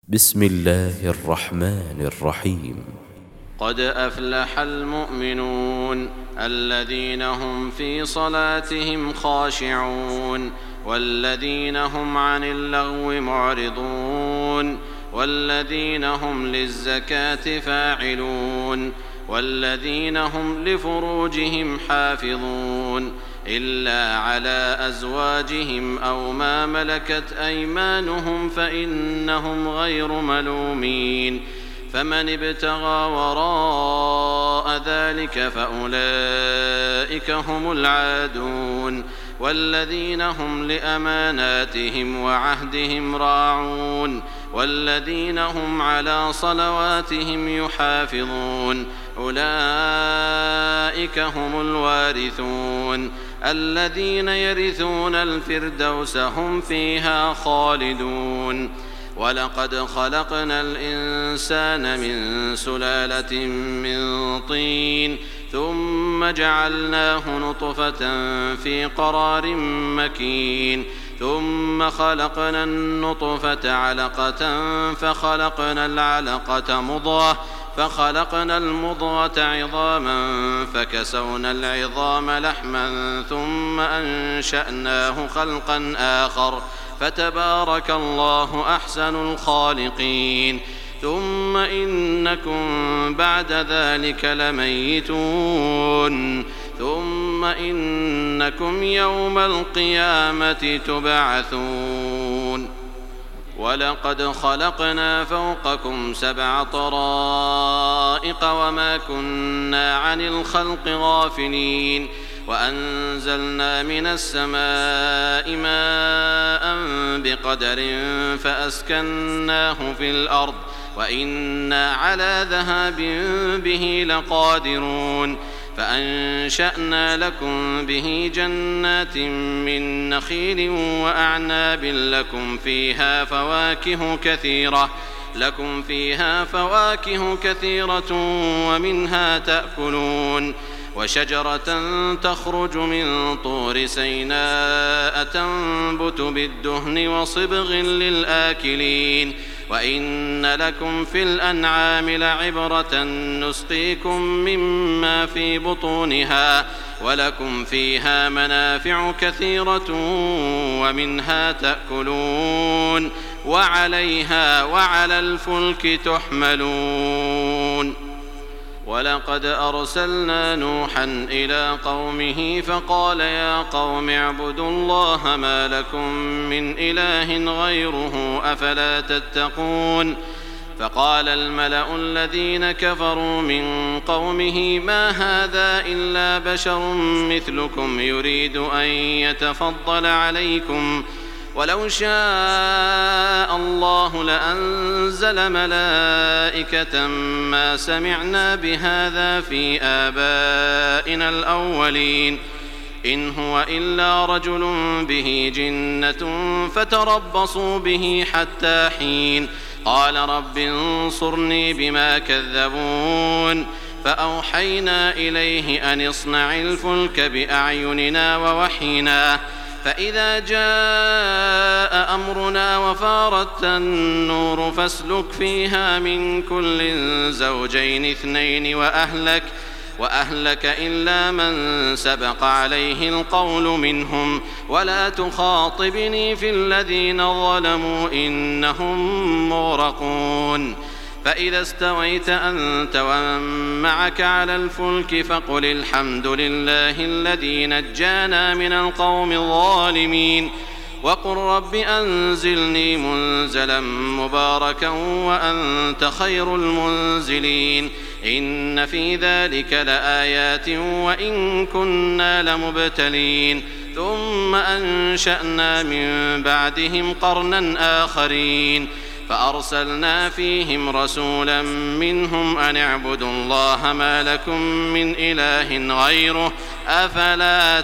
بسم الله الرحمن الرحيم. قد أفلح المؤمنون الذين هم في صلاتهم خاشعون والذين هم عن اللغو معرضون والذين هم للزكاة فاعلون والذين هم لفروجهم حافظون إلا على أزواجهم أو ما ملكت أيمانهم فإنهم غير ملومين. فمن ابتغى وراء ذلك فأولئك هم العادون والذين هم لأماناتهم وعهدهم راعون والذين هم على صلواتهم يحافظون أولئك هم الوارثون الذين يرثون الفردوس هم فيها خالدون. ولقد خلقنا الإنسان من سلالة من طين ثم جعلناه نطفة في قرار مكين ثم خلقنا النطفة علقة فخلقنا العلقة مضغة فخلقنا المضغة عظاما فكسونا العظام لحما ثم أنشأناه خلقا آخر فتبارك الله أحسن الخالقين. ثم إنكم بعد ذلك لميتون ثم إنكم يوم القيامة تبعثون. ولقد خلقنا فوقكم 7 طرائق وما كنا عن الخلق غافلين وأنزلنا من السماء ماء بقدر فأسكناه في الأرض وإنا على ذهاب به لقادرون. فأنشأنا لكم به جنات من نخيل وأعناب لكم فيها فواكه كثيرة ومنها تأكلون وشجرة تخرج من طور سيناء تنبت بالدهن وصبغ للآكلين. وإن لكم في الأنعام لعبرة نسقيكم مما في بطونها ولكم فيها منافع كثيرة ومنها تأكلون وعليها وعلى الفلك تحملون. ولقد أرسلنا نوحا إلى قومه فقال يا قوم اعبدوا الله ما لكم من إله غيره أفلا تتقون. فقال الملأ الذين كفروا من قومه ما هذا إلا بشر مثلكم يريد أن يتفضل عليكم ولو شاء الله لأنزل ملائكة ما سمعنا بهذا في آبائنا الأولين إن هو إلا رجل به جنة فتربصوا به حتى حين. قال رب انصرني بما كذبون. فأوحينا إليه أن اصنع الفلك بأعيننا ووحينا فإذا جاء أمرنا وفارت النور فاسلك فيها من كل زوجين 2 وأهلك إلا من سبق عليه القول منهم ولا تخاطبني في الذين ظلموا إنهم مغرقون. فإذا استويت أنت ومن معك على الفلك فقل الحمد لله الذي نجانا من القوم الظالمين وقل رب أنزلني منزلا مباركا وأنت خير المنزلين. إن في ذلك لآيات وإن كنا لمبتلين. ثم أنشأنا من بعدهم قرنا آخرين فأرسلنا فيهم رسولا منهم أن اعبدوا الله ما لكم من إله غيره أفلا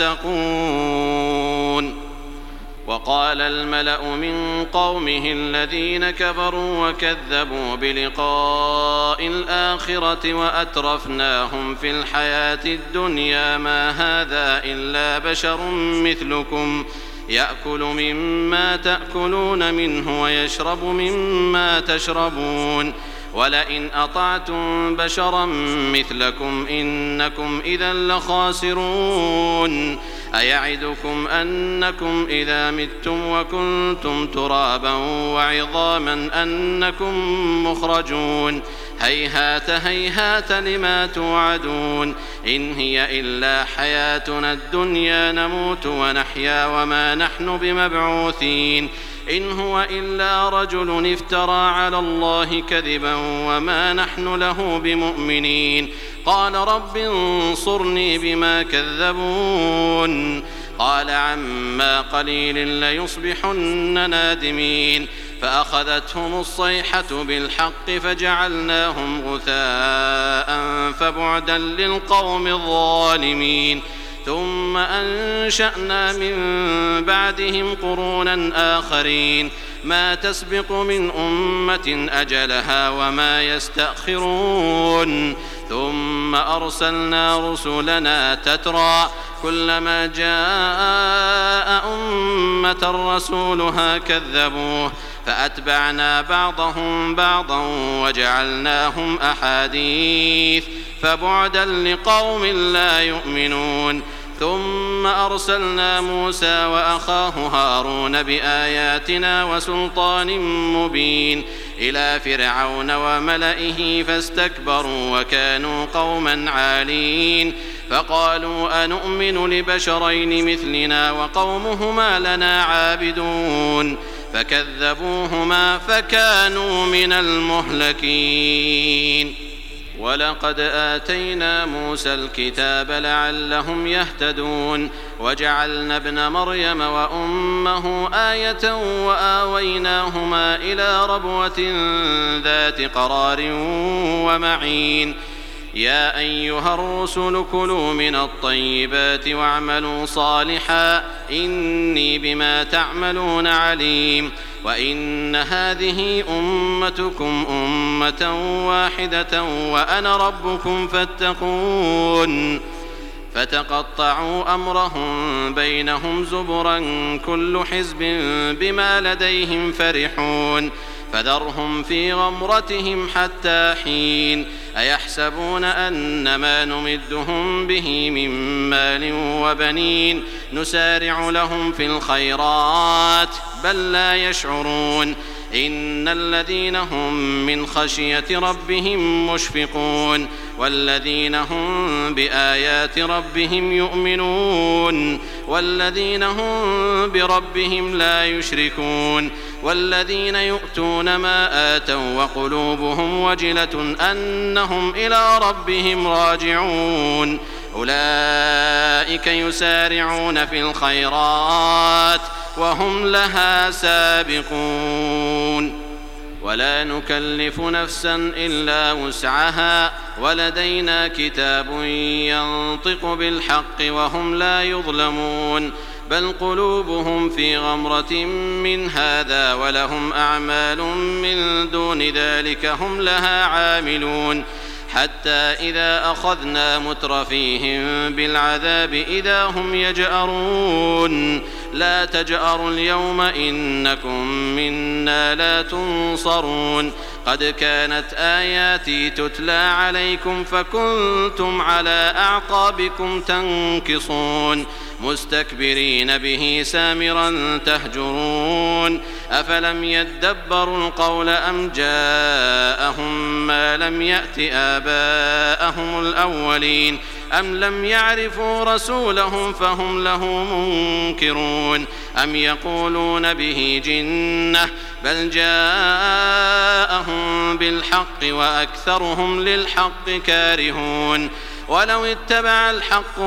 تتقون. وقال الملأ من قومه الذين كفروا وكذبوا بلقاء الآخرة وأترفناهم في الحياة الدنيا ما هذا إلا بشر مثلكم يأكل مما تأكلون منه ويشرب مما تشربون ولئن أطعتم بشرا مثلكم إنكم إذا لخاسرون أيعدكم أنكم إذا متم وكنتم ترابا وعظاما أنكم مخرجون هيهات هيهات لما توعدون إن هي إلا حياتنا الدنيا نموت ونحيا وما نحن بمبعوثين إن هو إلا رجل افترى على الله كذبا وما نحن له بمؤمنين قال رب انصرني بما كذبون قال عما قليل ليصبحن نادمين فأخذتهم الصيحة بالحق فجعلناهم غثاء فبعدا للقوم الظالمين ثم أنشأنا من بعدهم قرونا آخرين ما تسبق من أمة أجلها وما يستأخرون ثم أرسلنا رسلنا تترى كلما جاء أمة رسولها كذبوه فأتبعنا بعضهم بعضا وجعلناهم أحاديث فبعدا لقوم لا يؤمنون ثم أرسلنا موسى وأخاه هارون بآياتنا وسلطان مبين إلى فرعون وملئه فاستكبروا وكانوا قوما عالين فقالوا أنؤمن لبشرين مثلنا وقومهما لنا عابدون فكذبوهما فكانوا من المهلكين ولقد آتينا موسى الكتاب لعلهم يهتدون وجعلنا ابن مريم وأمه آية وآويناهما إلى ربوة ذات قرار ومعين يا أيها الرسل كلوا من الطيبات واعملوا صالحا إني بما تعملون عليم وإن هذه أمتكم أمة واحدة وأنا ربكم فاتقون فتقطعوا أمرهم بينهم زبرا كل حزب بما لديهم فرحون فذرهم في غمرتهم حتى حين أيحسبون أن ما نمدهم به من مال وبنين نسارع لهم في الخيرات بل لا يشعرون إن الذين هم من خشية ربهم مشفقون والذين هم بآيات ربهم يؤمنون والذين هم بربهم لا يشركون والذين يؤتون ما آتوا وقلوبهم وجلة أنهم إلى ربهم راجعون أولئك يسارعون في الخيرات وهم لها سابقون ولا نكلف نفسا إلا وسعها ولدينا كتاب ينطق بالحق وهم لا يظلمون بل قلوبهم في غمرة من هذا ولهم أعمال من دون ذلك هم لها عاملون حتى إذا أخذنا مترفيهم بالعذاب إذا هم يجأرون لا تجأروا اليوم إنكم منا لا تنصرون قد كانت آياتي تتلى عليكم فكنتم على أعقابكم تنكصون مستكبرين به سامرا تهجرون أفلم يدبروا القول أم جاءهم ما لم يأت آباءهم الأولين أم لم يعرفوا رسولهم فهم له منكرون أم يقولون به جنة بل جاءهم بالحق وأكثرهم للحق كارهون ولو اتبع الحق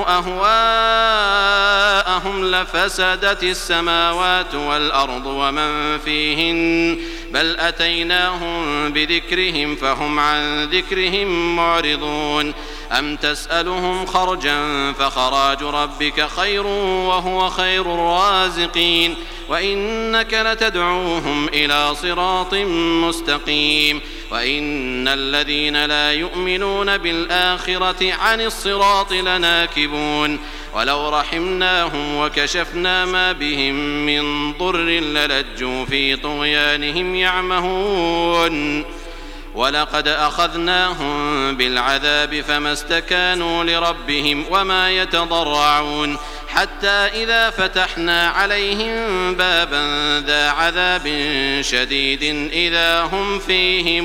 أهواءهم لفسدت السماوات والأرض ومن فيهن بل أتيناهم بذكرهم فهم عن ذكرهم معرضون أم تسألهم خرجا فخراج ربك خير وهو خير الرازقين وإنك لتدعوهم إلى صراط مستقيم وإن الذين لا يؤمنون بالآخرة عن الصراط لناكبون ولو رحمناهم وكشفنا ما بهم من ضر للجوا في طغيانهم يعمهون ولقد أخذناهم بالعذاب فما استكانوا لربهم وما يتضرعون حتى إذا فتحنا عليهم بابا ذا عذاب شديد إذا هم فيه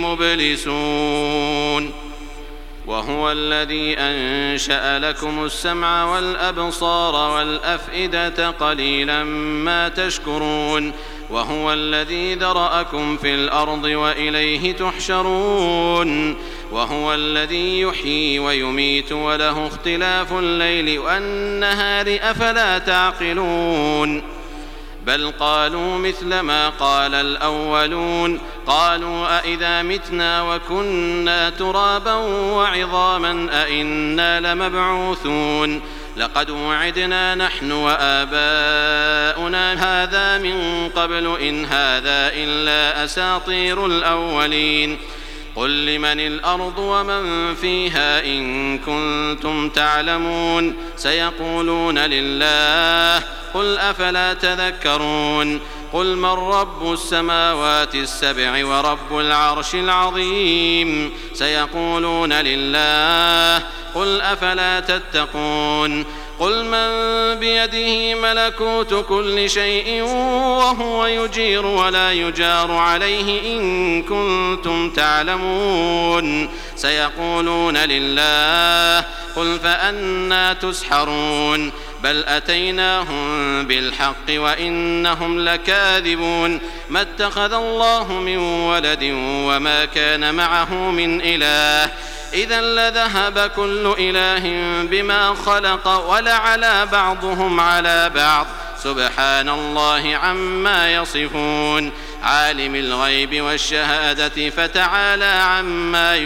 مبلسون وهو الذي أنشأ لكم السمع والأبصار والأفئدة قليلا ما تشكرون وهو الذي ذرأكم في الأرض وإليه تحشرون وهو الذي يحيي ويميت وله اختلاف الليل والنهار أفلا تعقلون بل قالوا مثل ما قال الأولون قالوا أئذا متنا وكنا ترابا وعظاما أئنا لمبعوثون لقد وعدنا نحن وآباؤنا هذا من قبل إن هذا إلا أساطير الأولين قل لمن الأرض ومن فيها إن كنتم تعلمون سيقولون لله قل أفلا تذكرون قل من رب السماوات السبع ورب العرش العظيم سيقولون لله قل أفلا تتقون قل من بيده ملكوت كل شيء وهو يجير ولا يجار عليه إن كنتم تعلمون سيقولون لله قل فأنى تسحرون بل أتيناهم بالحق وإنهم لكاذبون ما اتخذ الله من ولد وما كان معه من إله إذا لذهب كل إله بما خلق ولعلى بعضهم على بعض سبحان الله عما يصفون عالم الغيب والشهادة فتعالى عما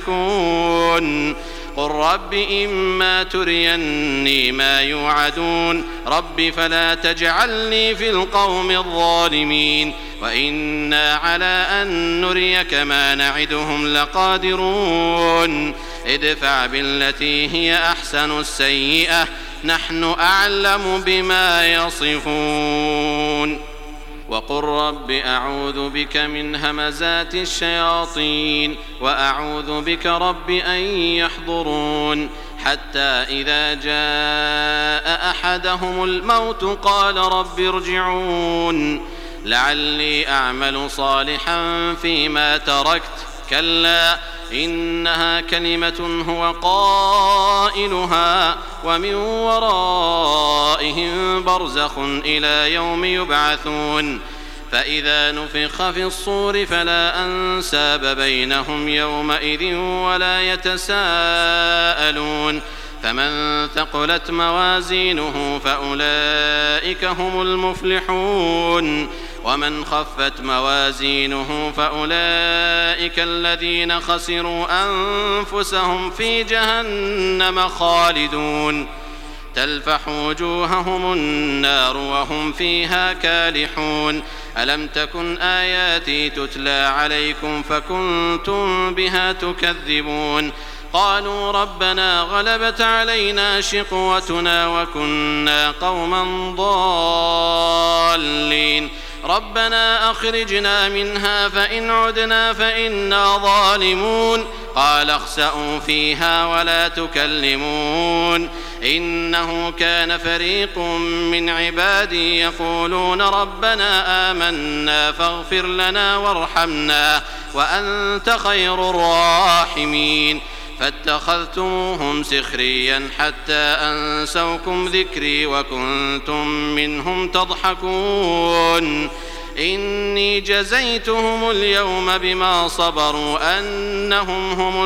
يشركون قل رب إما تريني ما يوعدون رب فلا تجعلني في القوم الظالمين وإنا على أن نريك ما نعدهم لقادرون ادفع بالتي هي أحسن السيئة نحن أعلم بما يصفون وقل رب أعوذ بك من همزات الشياطين وأعوذ بك رب أن يحضرون حتى إذا جاء أحدهم الموت قال رب ارجعون لعلي أعمل صالحا فيما تركت كلا إنها كلمة هو قائلها ومن ورائهم برزخ إلى يوم يبعثون فإذا نفخ في الصور فلا أنساب بينهم يومئذ ولا يتساءلون فمن ثقلت موازينه فأولئك هم المفلحون ومن خفت موازينه فأولئك الذين خسروا أنفسهم في جهنم خالدون تلفح وجوههم النار وهم فيها كالحون ألم تكن آياتي تتلى عليكم فكنتم بها تكذبون قالوا ربنا غلبت علينا شقوتنا وكنا قوما ضالين ربنا أخرجنا منها فإن عدنا فإنا ظالمون قال اخسئوا فيها ولا تكلمون إنه كان فريق من عبادي يقولون ربنا آمنا فاغفر لنا وارحمنا وأنت خير الراحمين فاتخذتموهم سخريا حتى أنسوكم ذكري وكنتم منهم تضحكون إني جزيتهم اليوم بما صبروا أنهم هم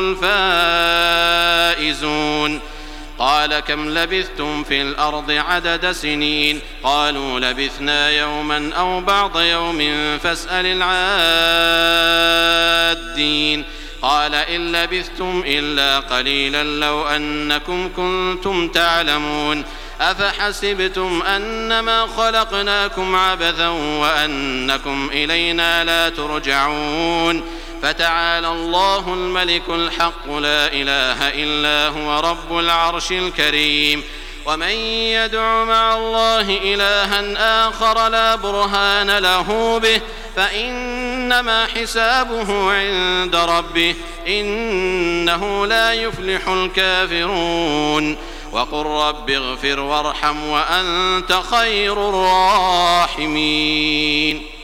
الفائزون قال كم لبثتم في الأرض عدد سنين قالوا لبثنا يوما أو بعض يوم فاسأل العادين قال إن لبثتم إلا قليلا لو أنكم كنتم تعلمون أفحسبتم أنما خلقناكم عبثا وأنكم إلينا لا ترجعون فتعالى الله الملك الحق لا إله إلا هو رب العرش الكريم ومن يدع مع الله إلها آخر لا برهان له به فإنما حسابه عند ربه إنه لا يفلح الكافرون وقل رب اغفر وارحم وأنت خير الراحمين